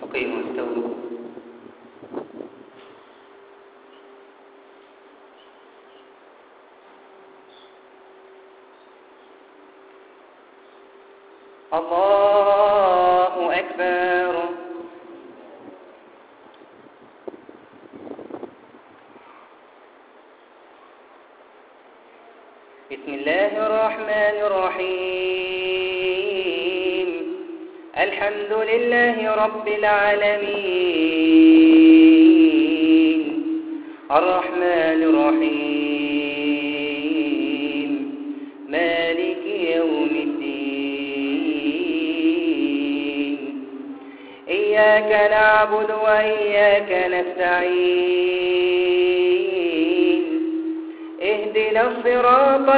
قيموا استووا. الله أكبر. بسم الله الرحمن الرحيم. الحمد لله رب العالمين الرحمن الرحيم مالك يوم الدين إياك نعبد وإياك نستعين اهدنا الصراط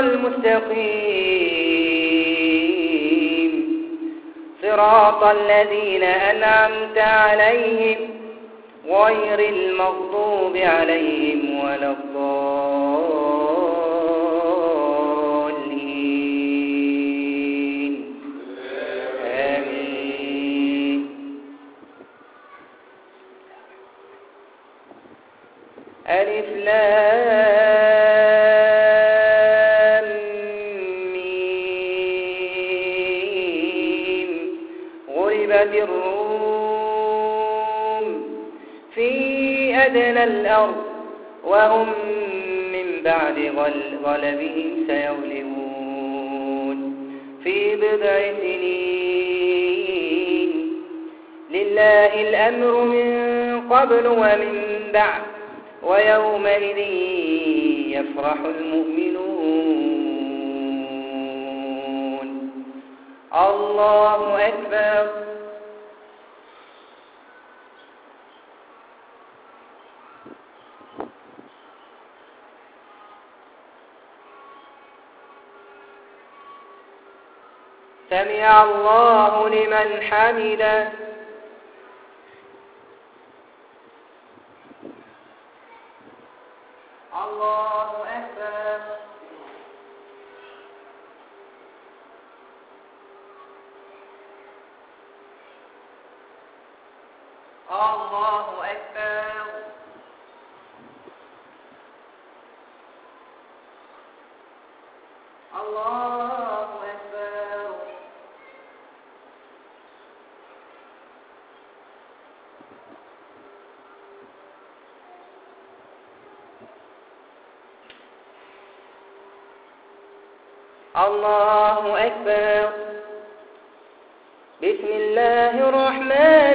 المستقيم صراط الذين أنعمت عليهم غير المغضوب عليهم ولا الضالين آمين. ألف لام ميم غلبت الروم في أدنى الأرض وهم من بعد غلبهم سيغلبون في بضع سنين لله الأمر من قبل ومن بعد ويومئذ يفرح المؤمنون. الله أكبر. سمع الله لمن حمده. الله أكبر. الله أكبر. الله أكبر. الله أكبر. بسم الله الرحمن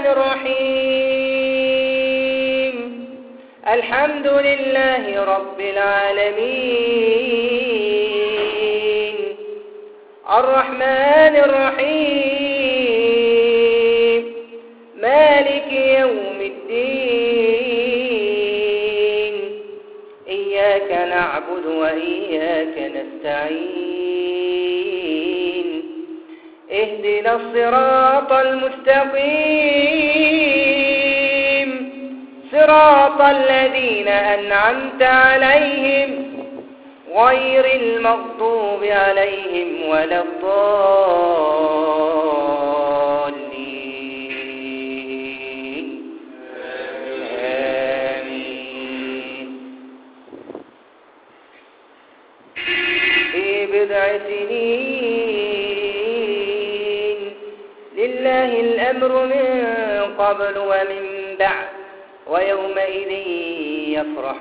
الرحيم. الحمد لله رب العالمين الرحمن الرحيم مالك يوم الدين إياك نعبد وإياك نستعين اهدنا الصراط المستقيم صراط الذين أنعمت عليهم غير المغضوب عليهم ولا الضالين آمين. في بضع سنين لله الأمر من قبل ومن بعد ويومئذ يفرح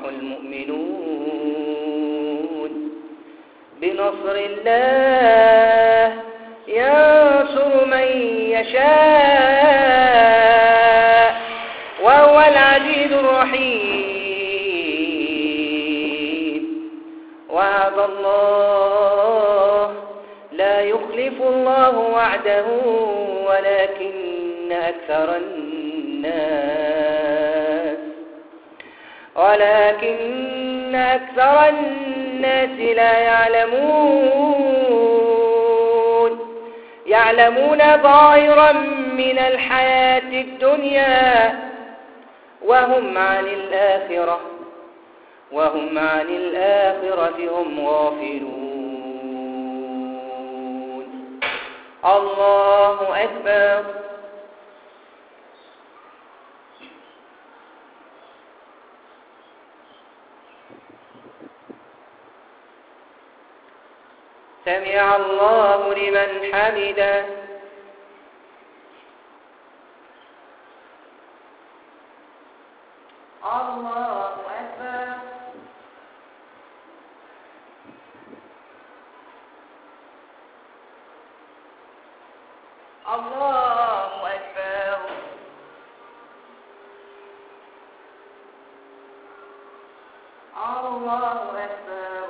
المؤمنون بنصر الله ينصر من يشاء وهو العزيز الرحيم. وعد الله لا يخلف الله وعده ولكن أكثر الناس لا يعلمون ظاهرا من الحياة الدنيا وهم عن الآخرة هم غافلون. الله أكبر. سمع الله لمن حمده. الله أكبر. الله أكبر. الله أكبر.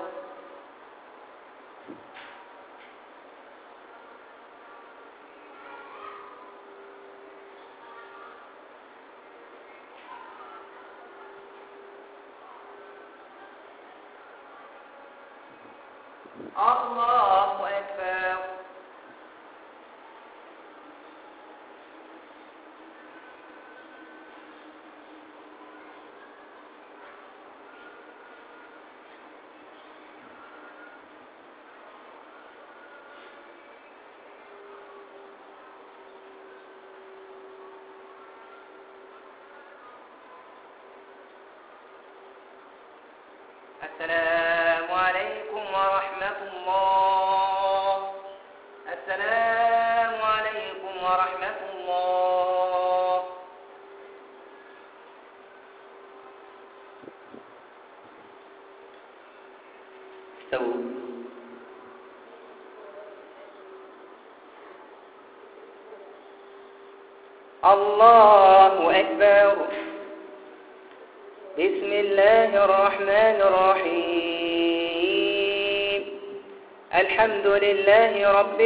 الله أكبر. السلام عليكم ورحمة الله. السلام عليكم ورحمة الله. استووا. الله أكبر. بسم الله الرحمن الرحيم. الحمد لله رب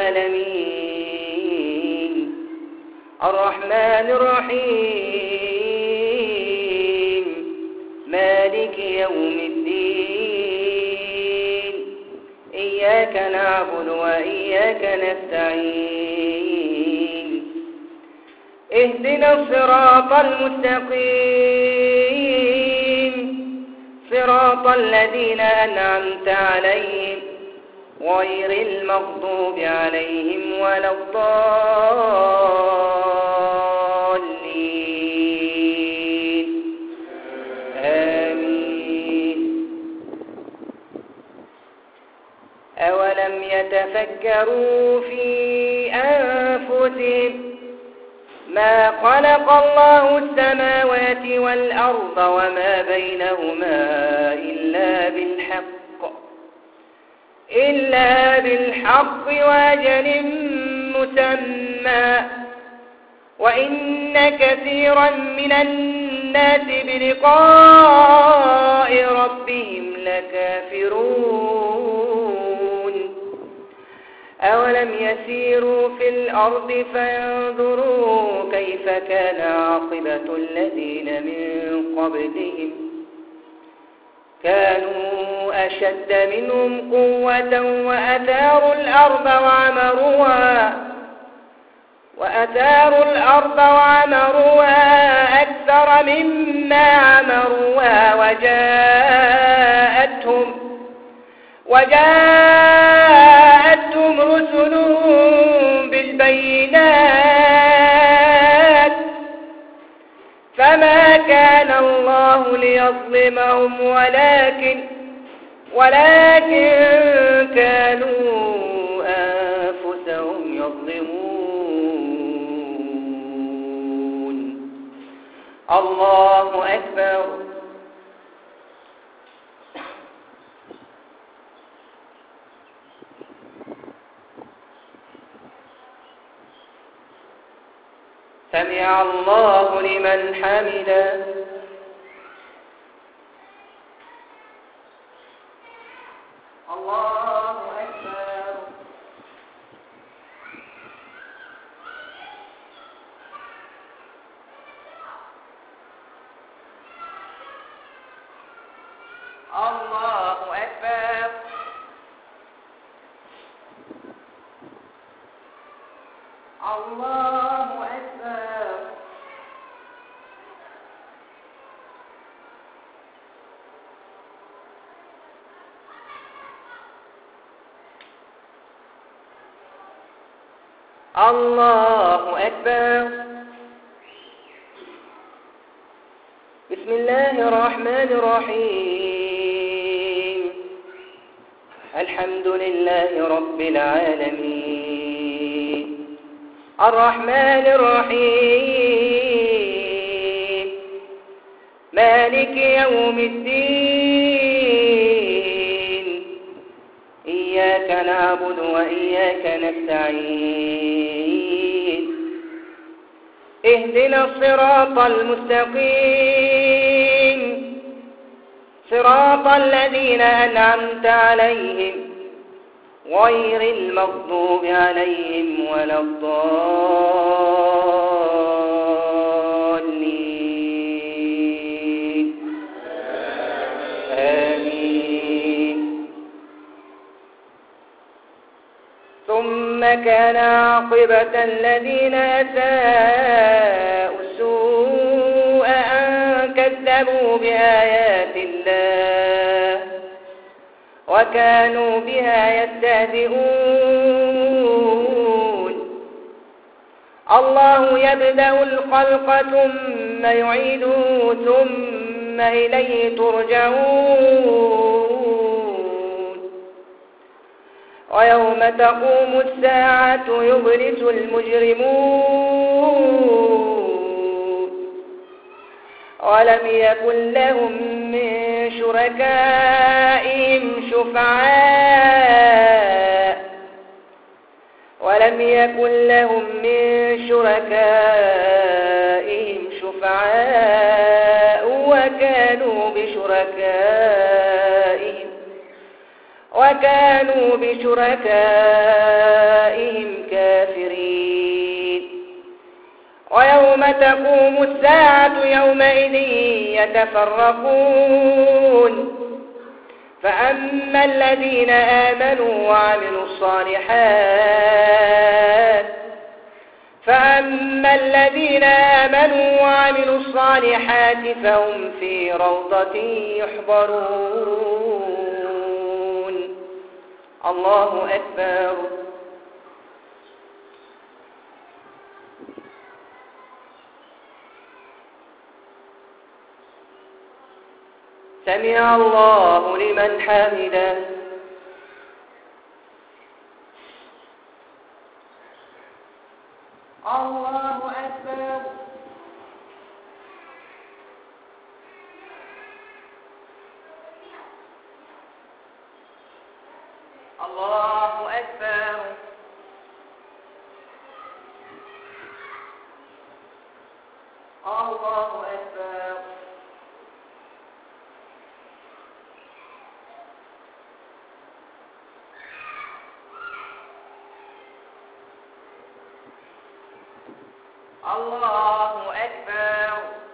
العالمين. الرحمن الرحيم. مالك يوم الدين. إياك نعبد وإياك نستعين. اهدنا الصراط المستقيم، صراط الذين أنعمت عليهم غير المغضوب عليهم ولا الضالين. آمين. أولم يتفكروا في أنفسهم ما خلق الله السماوات والأرض وما بينهما إلا بالحق وأجل مسمى، وإن كثيرا من الناس بلقاء ربهم لكافرون. أولم يسيروا في الأرض فينظروا كيف كان عاقبة الذين من قبلهم، كانوا أشد منهم قوة وأثاروا الأرض وعمروها أكثر مما عمروها وجاءتهم رسلهم بالبينات، فما كان الله ليظلمهم ولكن كانوا أنفسهم يظلمون. الله أكبر. سمع الله لمن حمده. الله أكبر. الله أكبر. الله أكبر. الله أكبر. بسم الله الرحمن الرحيم. الحمد لله رب العالمين الرحمن الرحيم مالك يوم الدين إياك نعبد وإياك نستعين اهدنا الصراط المستقيم صراط الذين أنعمت عليهم غير المغضوب عليهم ولا الضالين آمين. ثم كان عاقبة الذين أساءوا السوء أن كذبوا بآيات الله وكانوا بها يستهزئون. الله يبدأ الخلق ثم يعيده ثم إليه ترجعون. ويوم تقوم الساعة يبرز المجرمون ولم يكن لهم من شركائهم شفعاء وكانوا بشركائهم كافرين. ويوم تقوم الساعة يومئذ يتفرقون فأما الذين آمنوا وعملوا الصالحات فهم في روضة يحبرون. الله أكبر. سمع الله لمن حمده. الله أكبر. الله أكبر. الله أكبر. الله أكبر.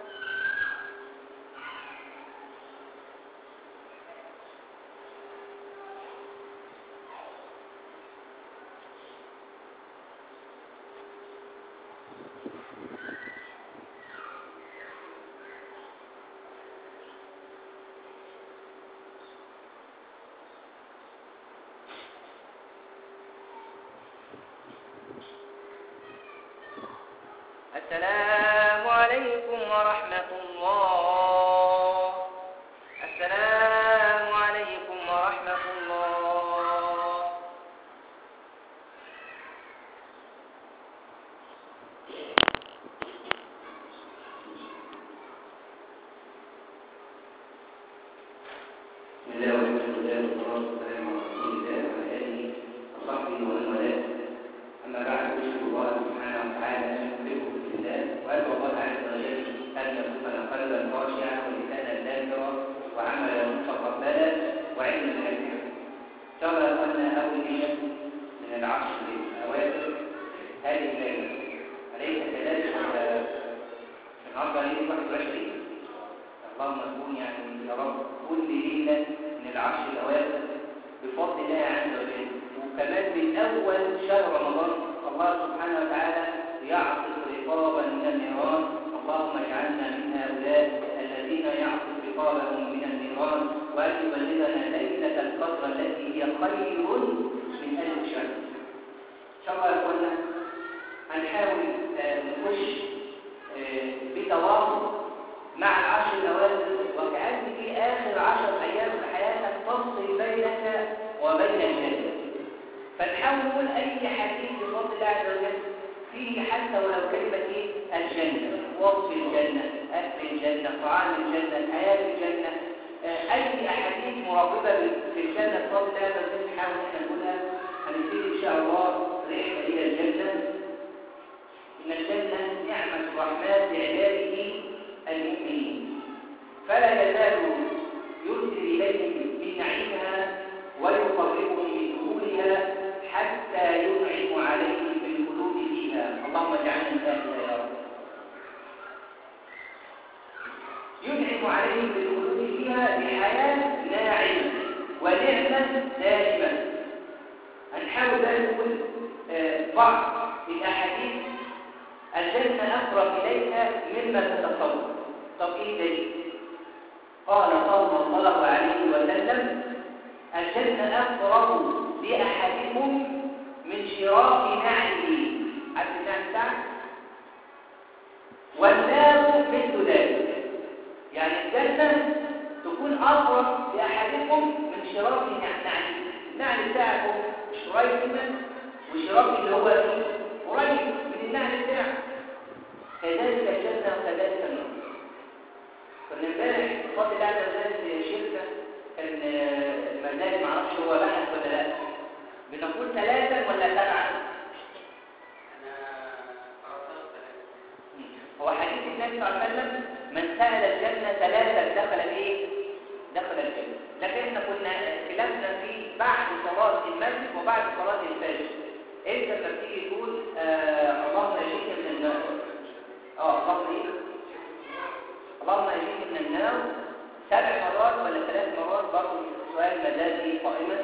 السلام عليكم ورحمة الله. السلام عليكم ورحمة الله. بسم الله والحمد لله والصلاة والسلام على رسول الله وعلى آله وصحبه ومن والاه. أما بعد أشكر الله سبحانه وتعالى أن يحببكم في الله وأدعو الله عز وجل أن يرزقنا قلبا خاشعا ولسانا ذاكرا وعملا متقبلا وعلما نافعا. ترى أن أول ليلة من العشر الأواخر هذه الليلة أليس كذلك النهارده ليلة 21؟ اللهم تكون يعني يا رب كل ليلة من العشر الأواخر بفضل الله عز وجل، وكمان من أول شهر رمضان الله سبحانه وتعالى يعصف رقابا من النيران. اللهم اجعلنا من هؤلاء الذين يعصف رقابهم من النيران، وأن يبلغنا ليلة القدر التي هي خير من 1000 شهر. إن شاء الله يا إخوانا هنحاول نخش بتواصل مع العشر الأواخر، وكأن في آخر 10 أيام في حياتك تفصل بينك وبين الجنة. فنحاول نقول أي حديث بفضل الله عز وجل فيه حتى ولو كلمة إيه؟ الجنة، وصف الجنة، أكل الجنة، طعام الجنة، حياة الجنة، أي أحاديث مرغبة في الجنة بفضل الله عز وجل نحاول إحنا نقولها. هنبتدي إن شاء الله رحلة إلى الجنة. إن الجنة نعمة الرحمن لعباده المؤمنين، فلا يزال يرسل إليهم من نعيمها ويقربهم من دخولها حتى ينعم عليهم بالخلود فيها. اللهم اجعلنا من أهلها يا رب. ينعم عليهم بالخلود فيها بحياة ناعمة ونعمة دائمة. هنحاول بقى نقول بعض الأحاديث الجنة أقرب إليك مما تتصور. طب إيه دليل؟ قال صلى الله عليه وسلم: الجنة أقرب لأحدكم من شراك نعله. عارف النعل بتاعك؟ والنار مثل ذلك. يعني الجنة تكون أقرب لأحدكم من شراك نعله. النعل بتاعكم شرايك منه، وشراك اللي هو قريب من النعل بتاعك. كذلك الجنة وكذلك النار. كنا امبارح بفضل الله عز وجل شركة كان المزاج معرفش هو بحث ولا لا، بنقول 3 ولا 7؟ أنا قرأت 3. هو حديث النبي صلى الله عليه وسلم: من سأل الجنة 3 دخل الايه؟ دخل الجنة. لكن احنا كنا خلافنا في بعد صلاة المغرب وبعد صلاة الفجر. انت لما بتيجي تقول اللهم اجيك من النار، اللهم ايه؟ اللهم اجيك من النار 7 مرات ولا 3 مرات؟ برضه سؤال مزاجي قائما.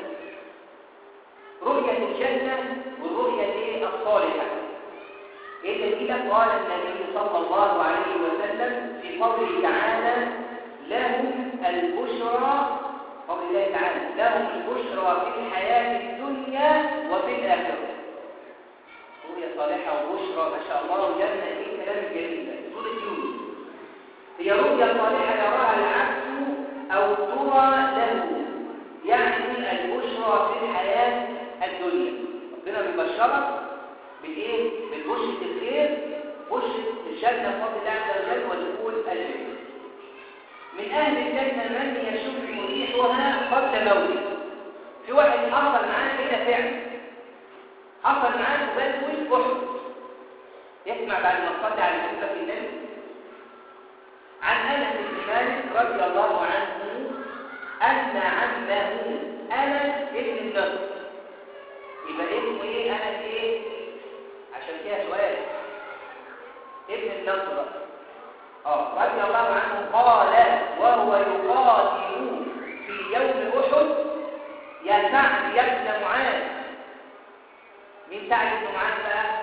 رؤية الجنة والرؤية الصالحة. ايه دليلك؟ قال النبي صلى الله عليه وسلم في قوله تعالى: لهم البشرى، قول الله تعالى: لهم البشرى في الحياة الدنيا وفي الآخرة. رؤية صالحة وبشرى، ما شاء الله، وجنة. ايه كلام الجميل ده؟ سورة يونس. هي رؤية صالحة يراها العبد أو ترى له، يعني البشرى في الحياة الدنيا. ربنا بيبشرك بالإيه؟ بالبشرة الخير، بشرة الجنة بفضل الله عز وجل ودخول الجنة. من أهل الجنة من يشم ريحها قبل موته. في واحد حصل معاه كده فعلا، حصل معاه وبال وش يسمع بعد ما صلى على سيدنا النبي عن أنس بن مالك رضي الله عنه أن عمه أنس بن النضر. يبقى اسمه إيه؟ أنس إيه؟ عشان فيها سؤال. ابن النضر رضي الله عنه قال وهو يقاتل في يوم أحد: يا سعد يا ابن معاذ. مين سعد بن معاذ بقى؟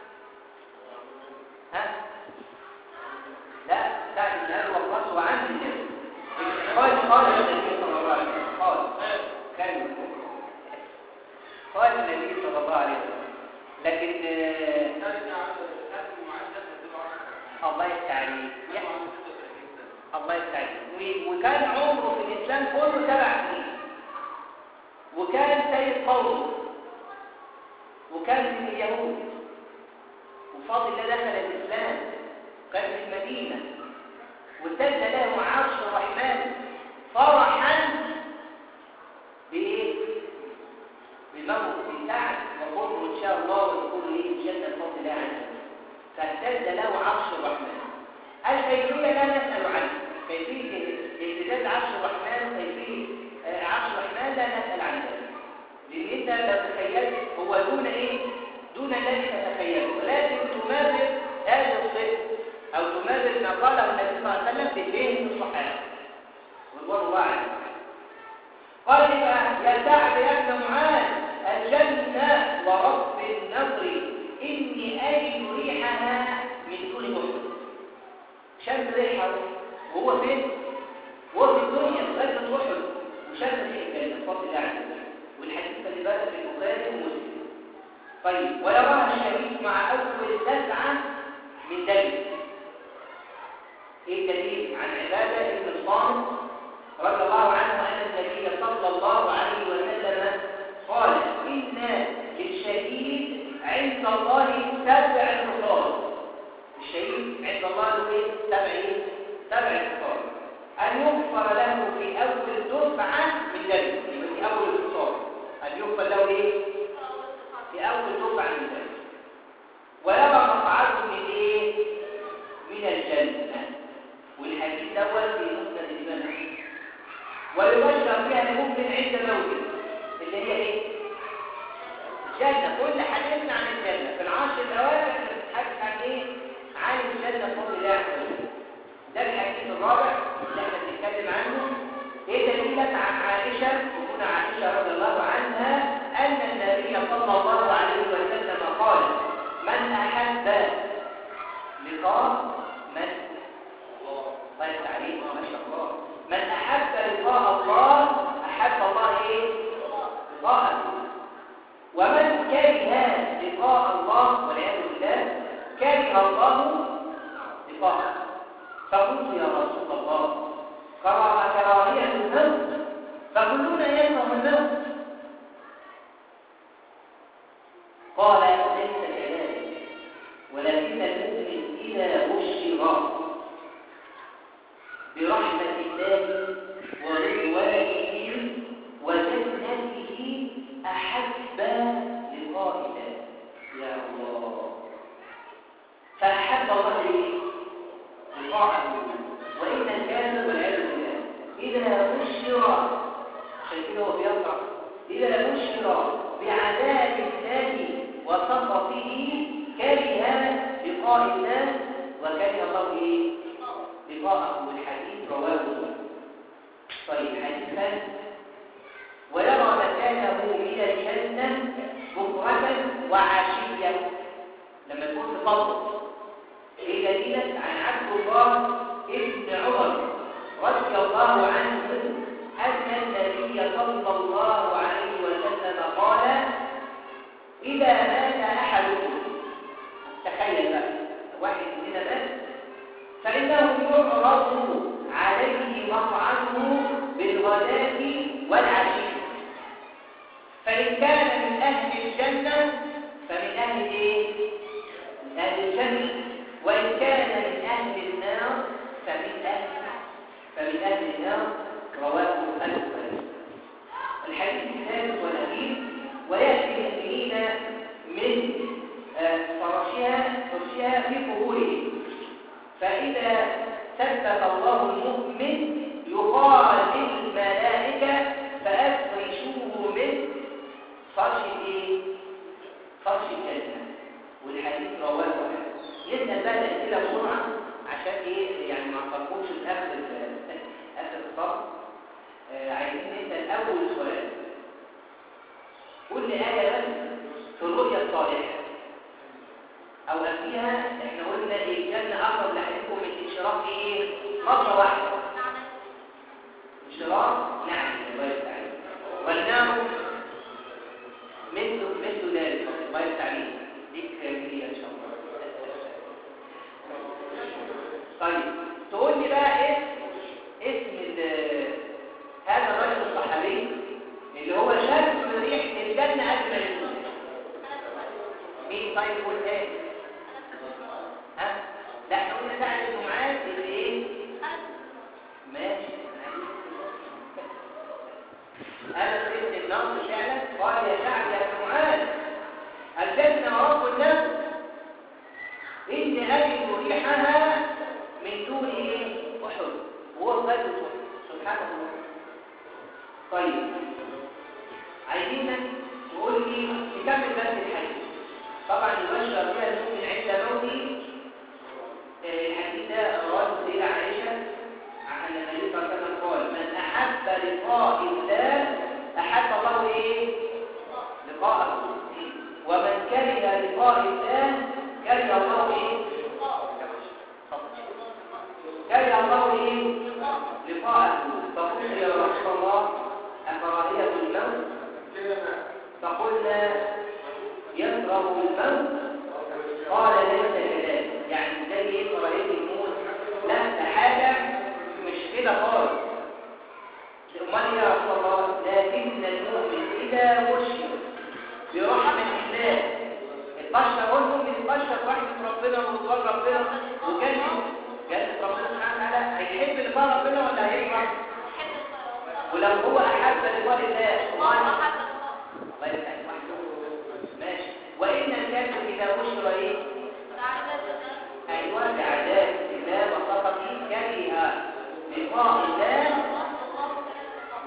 ها؟ لا، سعد بن أبي وقاص وعم النبي. قال النبي صلى الله عليه وسلم، قال النبي صلى الله عليه وسلم. لكن الله يستعين، الله يستعين. وكان عمره في الإسلام كله 7 سنين، وكان سيد قومه، وكان من اليهود، وفضل الله دخل الإسلام، كان في المدينة، وسد له عرش الرحمن فرحا بإيه؟ بموت سعد وقربه إن شاء الله ودخوله الجنة بفضل الله عز وجل. فاهتز له عرش الرحمن. الكيفية لا نسأل عنها، كيفية اهتزاز عرش الرحمن وكيفية عرش الرحمن لا نسأل عنها، لأن أنت لو تخيلت هو دون إيه؟ دون الذي تتخيله، ولكن تماثل هذا الصدق أو تماثل ما قاله النبي صلى الله عليه وسلم بفهم الصحابة رضوان الله عنهم. قال يا سعد يا ابن معاذ: الجنة ورب النصر إني أجد ريحها من دون أحد. شم ريحها وهو فين؟ وهو في الدنيا غير أحد، وشم ريحها بفضل الله عز وجل. والحديث اللي بقى في البخاري ومسلم. طيب، ويراها الشريك مع أول 9 من دليل. ايه الدليل؟ عن عبادة بن الصامت رضي الله عنه أن النبي صلى الله عليه وسلم ويبشر فيها المؤمن عند موته اللي هي ايه؟ الجنة. كل حديثنا عن الجنة في العشر الأواخر بنتحدث عن ايه؟ عن الجنة بفضل الله عز وجل. ده الحديث الرابع اللي احنا بنتكلم عنه. ايه دليلك عن عائشة وهنا عائشة رضي الله عنها أن النبي صلى الله عليه وسلم قال: من أحب لقاء من طيب تعليم ما شاء الله. من أحب لقاء الله أحب الله ايه؟ لقاءه. ومن كره لقاء الله والعياذ بالله كره الله لقاءه. فقلت يا رسول الله كراهية الموت فكلنا يكره الموت. قال: ليس كذلك، ولكن المؤمن إذا بشر برحمة الله ورضوانه وجنته أحب لقاء الله. يا الله. فأحب الله لقاءه. وإن الكافر والعياذ بالله إذا بشر، عشان كده هو بيقرأ، إذا بشر بعذاب الله وسخطه كره لقاء الله وكره الله ايه؟ لقاءه. الحديث رواه مسلم. طيب حديث ثاني: ويرى مكانه من الجنة بكرة وعشية. لما تكون في فضل إيه دليلك عن عبد الله ابن عمر رضي الله عنه أن النبي صلى الله عليه وسلم قال: إذا مات أحدكم، تخيل بقى واحد مننا مات، فإنه يعرض عليه مقعده بالغداة والعشي، فإن كان من أهل الجنة فمن أهل إيه؟ من أهل الجنة، وإن كان من أهل النار فمن أهل النار. رواه البخاري. الحديث الثالث والأخير: ويأتي المؤمنين من فرشها في قبورهم، فإذا ثبت الله المؤمن يقال للملائكة فأفرشوه من فرش ايه؟ فرش الجنة. والحديث رواه مسلم. نبدأ بقى الأسئلة بسرعة عشان ايه يعني ما نفكرش في آخر الصف. عايزين نسأل أول سؤال. قول لي آية بس في الرؤيا الصالحة أو قبلها احنا قلنا ايه؟ الجنة أقرب لحدكم من انشراق ايه؟ مرة واحدة. انشراق نعم الله يستعين. والنار مثل ذلك الله يستعين. ديك هي إن شاء الله. طيب تقول لي بقى ايه اسم هذا الرجل الصحابي اللي هو شم ريحة الجنة قبل ما يموت؟ مين؟ طيب قول ايه؟ ها؟ لا احنا قلنا سعد بن معاذ اللي ايه؟ ماشي. هذا سيد النصر فعلا قال: يا سعد يا بن معاذ الجنة ورب الناس إني أجد ريحها من دون ايه؟ أحد. هو الغد سبحان الله. طيب عايزينك تقول لي نكمل بس الحديث. طبعا يبشر فيها المؤمن عند موته. الحديث ده رواه السيدة عائشة عن النبي صلى الله عليه وسلم قال: من أحب لقاء الله أحب الله ايه؟ لقاءه. ومن كره لقاء الله كره الله ايه؟ كره الله ايه؟ لقاءه. فقلت يا رسول الله أكراهية الموت؟ فقلنا يكره الموت. قال: ليس كذلك. يعني زي ايه كراهية الموت؟ لا ده حاجة مش كده خالص. امال يا رسول الله؟ لكن المؤمن إذا بشر برحمة الله، البشر هو المؤمن البشر رحمة ربنا ورضوان ربنا وجنة ربنا سبحانه وتعالى، هيحب لقاء ربنا ولا هيكره؟ ولو هو أحب لقاء الله الله يسعدك ماشي. وإن الكافر إذا بشر إيه؟ أيوة بعذاب الله وسخطه كره لقاء الله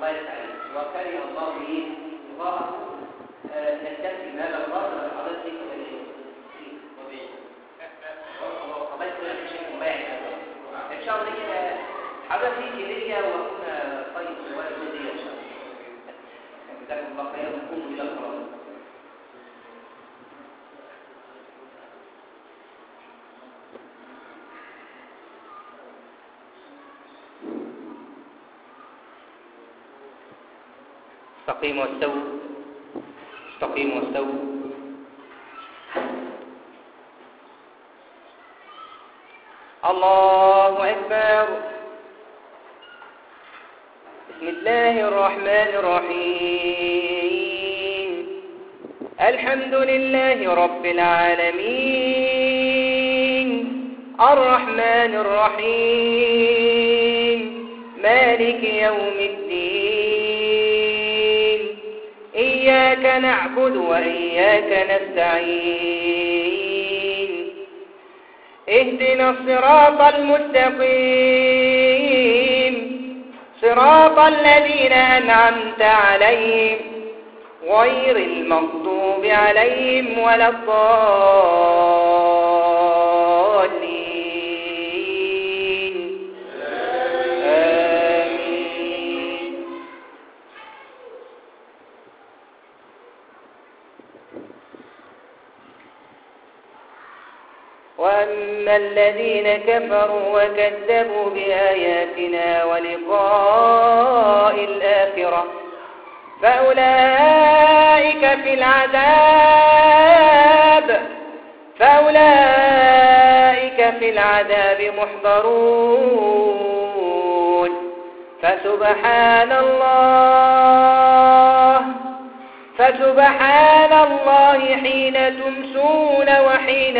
شاء الله كده حضرتك في ليا وأكون طيب ولا جزية إن شاء الله. جزاكم الله خيرا وقوموا إلى الصلاة. استقيموا واستووا استقيموا واستووا. الله أكبر. بسم الله الرحمن الرحيم. الحمد لله رب العالمين الرحمن الرحيم مالك يوم الدين إياك نعبد وإياك نستعين اهدنا الصراط المستقيم صراط الذين أنعمت عليهم غير المغضوب عليهم ولا الضالين آمين. وأما الذين كفروا وكذبوا بآياتنا ولقاء الآخرة فأولئك في العذاب محضرون. فسبحان الله حين تمسون وحين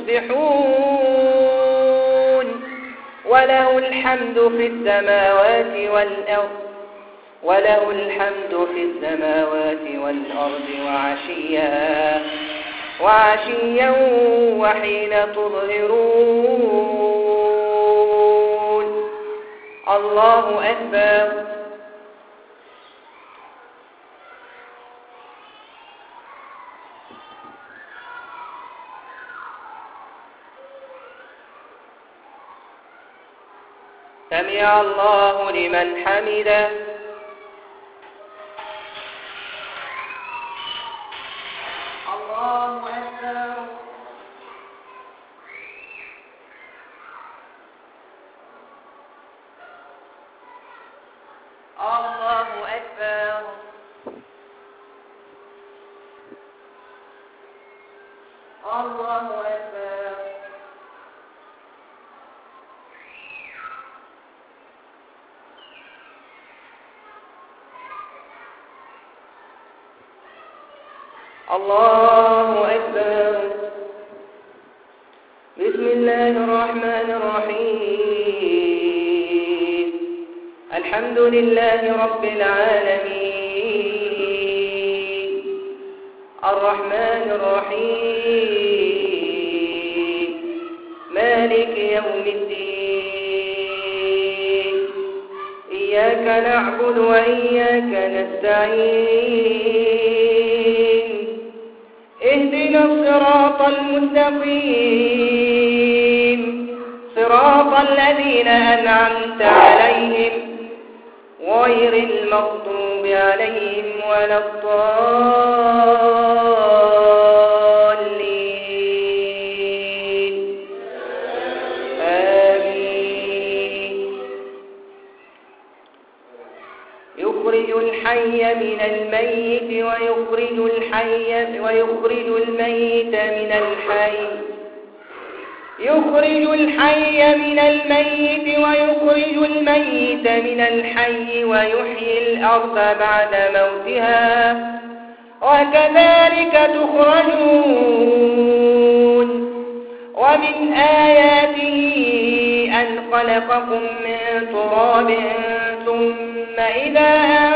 تصبحون وله الحمد في السماوات والأرض وعشيا وحين تظهرون. الله أكبر. سمع الله لمن حمده. الله أكبر. الله أكبر. الله أكبر. الله أكبر. بسم الله الرحمن الرحيم. الحمد لله رب العالمين الرحمن الرحيم مالك يوم الدين إياك نعبد وإياك نستعين اهدنا الصراط المستقيم صراط الذين أنعمت عليهم غير المغضوب عليهم ولا الضالين آمين. يخرج الحي من الميت ويخرج الميت من الحي يخرج الحي من الميت ويخرج الميت من الحي ويحيي الأرض بعد موتها وكذلك تخرجون. ومن آياته أن خلقكم من تراب ثم إذا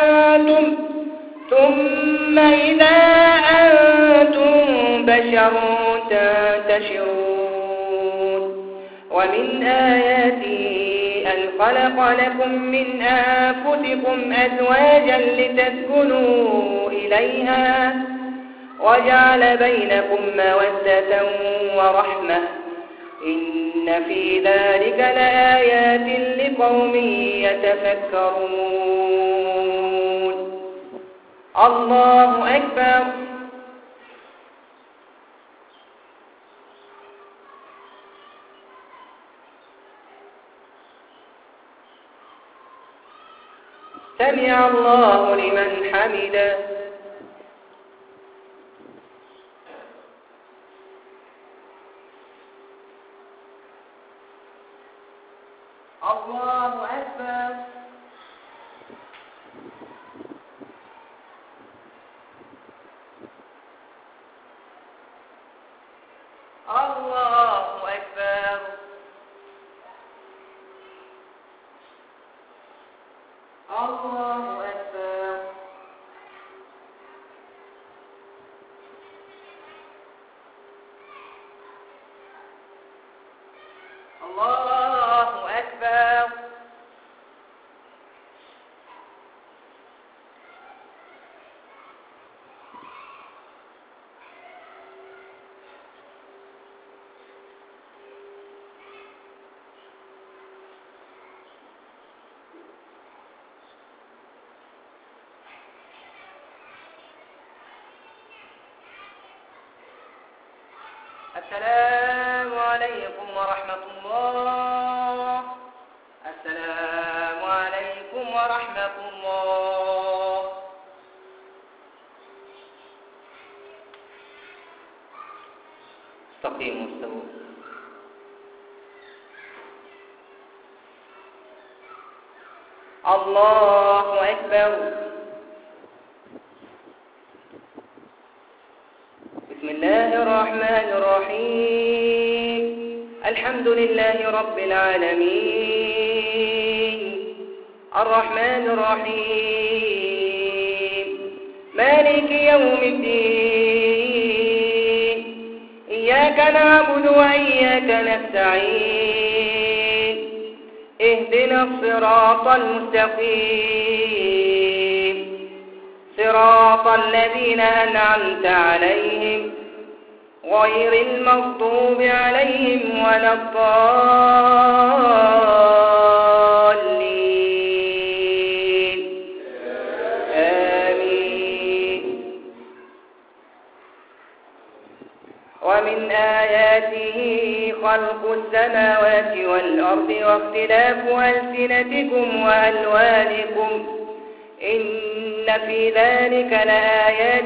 أنتم بشر تنتشرون. ومن آياته أن خلق لكم من أنفسكم أزواجا لتسكنوا إليها وجعل بينكم مودة ورحمة إن إن في ذلك لآيات لقوم يتفكرون. الله أكبر. سمع الله لمن حمده. الله أكبر. الله أكبر. الله أكبر. الله أكبر. السلام عليكم ورحمة الله. السلام عليكم ورحمة الله. استقيموا استووا. الله أكبر. بسم الله الرحمن الرحيم. الحمد لله رب العالمين الرحمن الرحيم مالك يوم الدين إياك نعبد وإياك نستعين اهدنا الصراط المستقيم صراط الذين أنعمت عليهم غير المغضوب عليهم ولا الضالين آمين. ومن آياته خلق السماوات والأرض واختلاف ألسنتكم وألوانكم إن في ذلك لآيات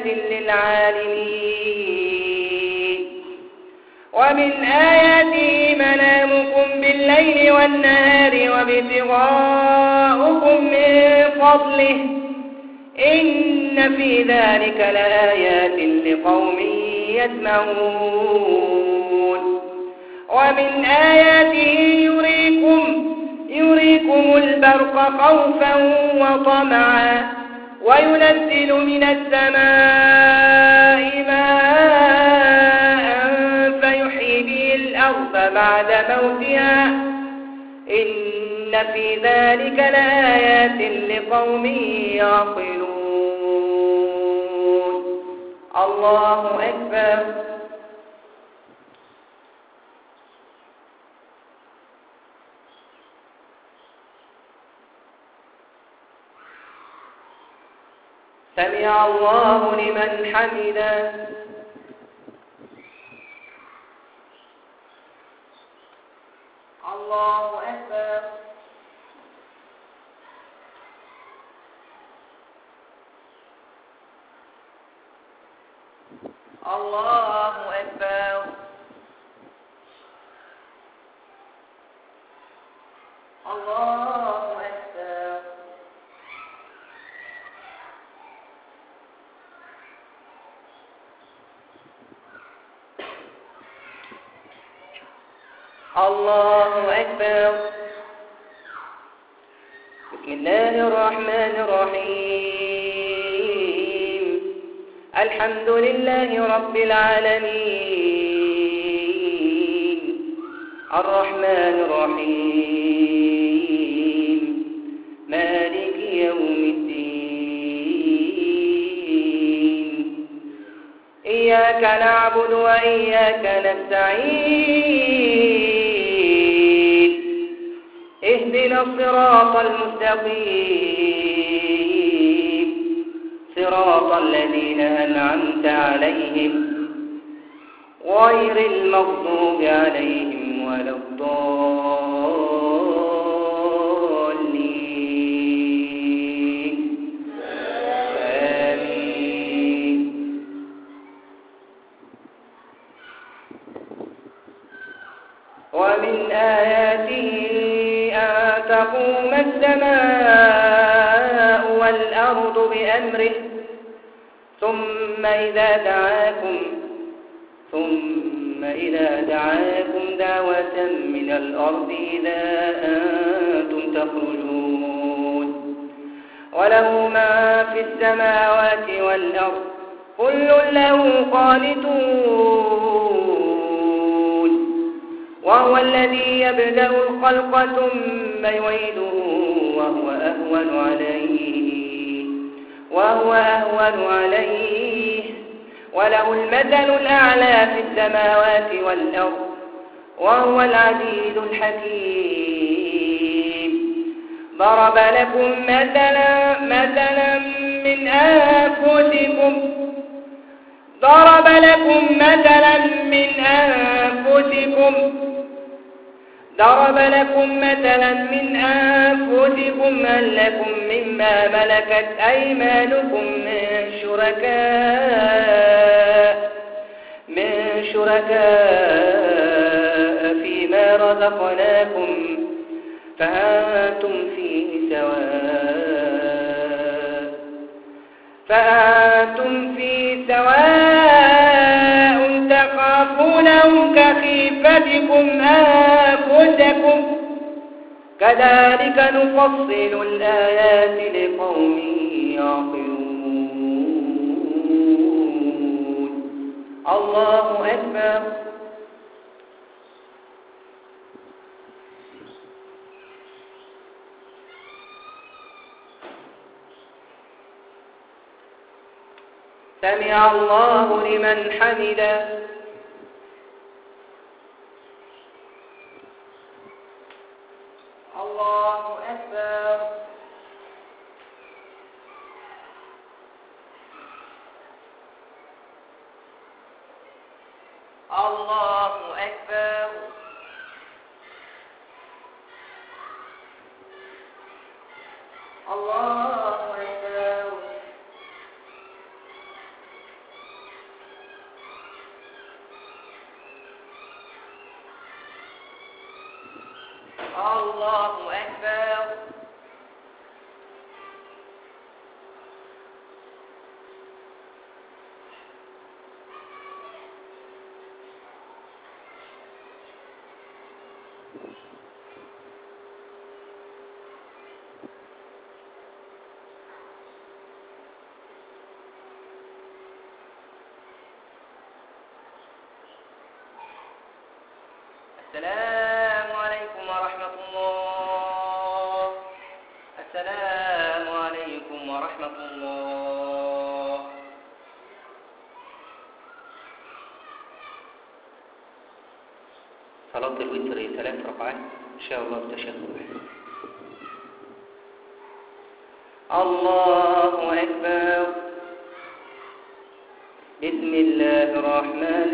للعالمين. ومن آياته منامكم بالليل والنهار وابتغاؤكم من فضله إن في ذلك لآيات لقوم يسمعون. ومن آياته يريكم البرق خوفا وطمعا وينزل من السماء ماء فيحيي به الأرض بعد موتها إن في ذلك لآيات لقوم يعقلون. الله أكبر. سمع الله لمن حمده. الله أكبر. الله أكبر. الله أكبر. الله أكبر. بسم الله الرحمن الرحيم الحمد لله رب العالمين الرحمن الرحيم مالك يوم الدين إياك نعبد وإياك نستعين الصراط المستقيم صراط الذين أنعمت عليهم غير المغضوب عليهم ولا الضالين آمين. ومن آياته أن تقوم السماء والأرض بأمره ثم إذا دعاكم دعوة من الأرض إذا أنتم تخرجون وله ما في السماوات والأرض كل له قانتون وهو الذي يبدأ الخلق ثم يعيده وهو أهون عليه وله المثل الأعلى في السماوات والأرض وهو العزيز الحكيم. ضرب لكم مثلا من أنفسكم هل لكم مما ملكت أيمانكم من شركاء فيما رزقناكم فأنتم فيه سواء تخافونهم كخيفتكم أنفسكم كذلك نفصل الآيات لقوم يعقلون. الله أكبر. سمع الله لمن حمده. الله أكبر. الله أكبر. الله أكبر. الله أكبر. السلام عليكم ورحمة الله. السلام عليكم ورحمة الله. صلاة الوتر 3 ركعات إن شاء الله بتشهد. الله أكبر. بسم الله الرحمن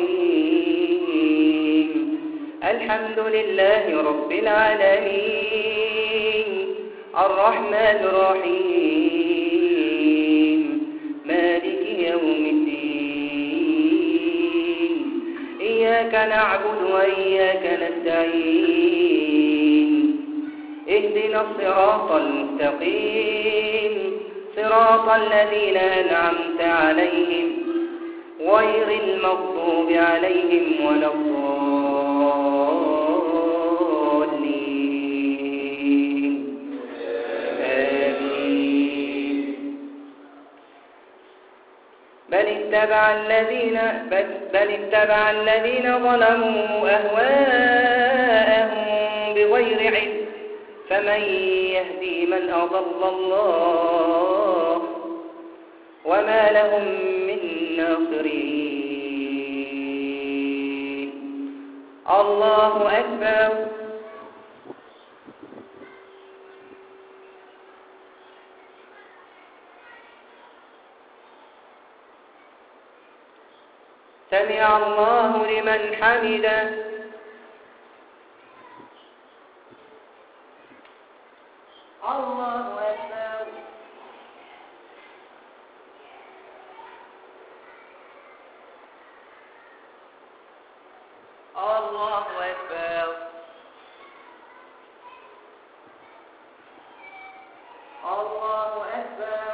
الرحيم. الحمد لله رب العالمين الرحمن الرحيم مالك يوم الدين إياك نعبد وإياك نستعين اهدنا الصراط المستقيم صراط الذين أنعمت عليهم غير المغضوب عليهم ولا الضالين آمين. بل اتبع الذين ظلموا أهواءهم بغير علم فمن يهدي من أضل الله وما لهم من ناصرين. الله أكبر. سمع الله لمن حمده. الله أكبر. الله أكبر. الله أكبر.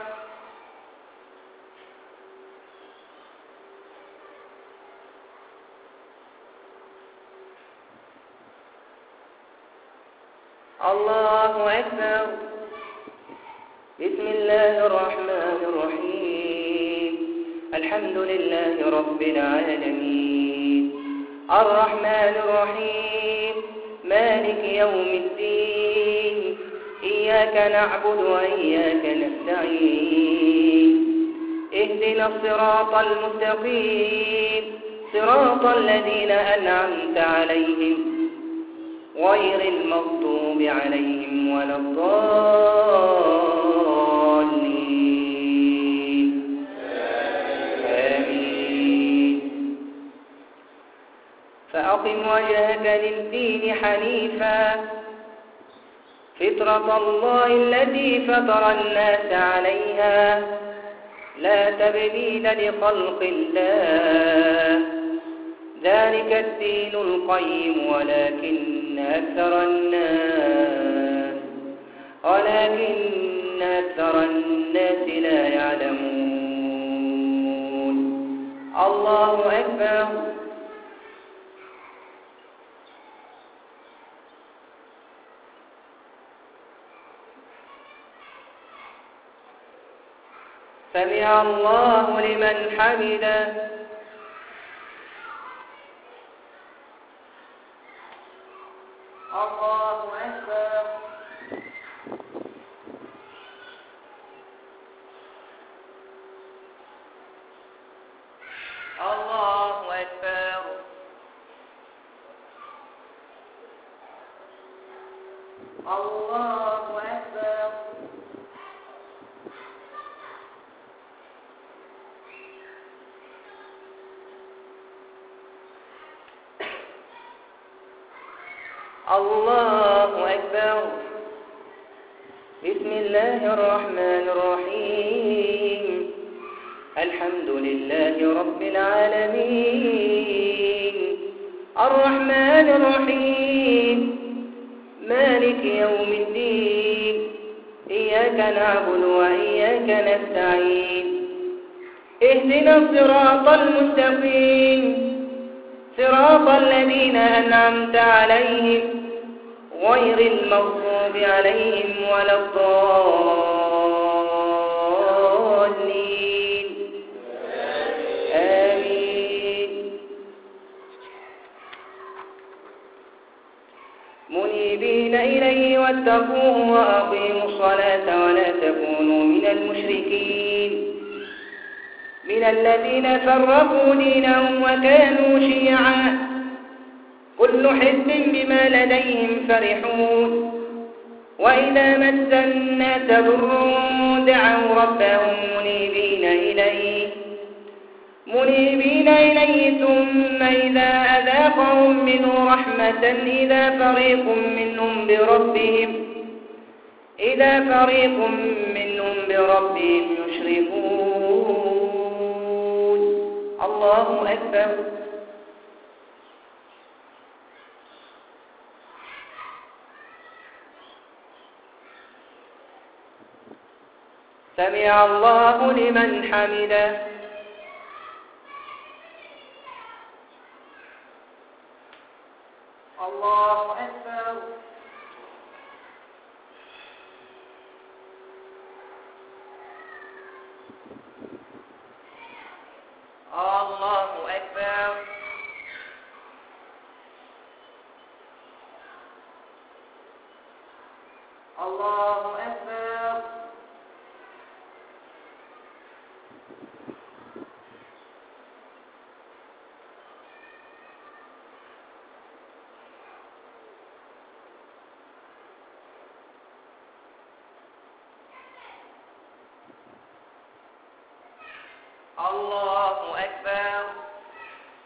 الله أكبر. بسم الله الرحمن الرحيم. الحمد لله رب العالمين الرحمن الرحيم مالك يوم الدين إياك نعبد وإياك نستعين اهدنا الصراط المستقيم صراط الذين أنعمت عليهم غير المغضوب عليهم ولا الضالين آمين. فأقم وجهك للدين حنيفا فطرة الله التي فطر الناس عليها لا تبديل لخلق الله ذلك الدين القيم ولكن أكثر الناس لا يعلمون. الله أكبر. سمع الله لمن حمده. الله أكبر. الله أكبر. الله أكبر. الله أكبر. بسم الله الرحمن الرحيم الحمد لله رب العالمين الرحمن الرحيم مالك يوم الدين إياك نعبد وإياك نستعين اهدنا الصراط المستقيم صراط الذين أنعمت عليهم غير المغضوب عليهم ولا الضالين آمين. منيبين إليه واتقوه وأقيموا الصلاة ولا تكونوا من المشركين من الذين فرقوا دينهم وكانوا شيعا كل حزب بما لديهم فرحون وإذا مس الناس ضر دعوا ربهم منيبين إليه ثم إذا أذاقهم منه رحمة إذا فريق منهم بربهم يشركون. الله أكبر. سمع الله لمن حمده. الله أكبر. الله أكبر. الله أكبر. الله أكبر.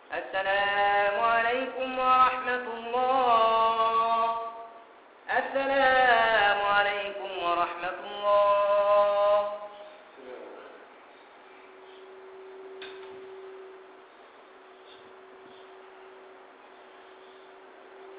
السلام عليكم ورحمة الله. السلام عليكم ورحمة الله.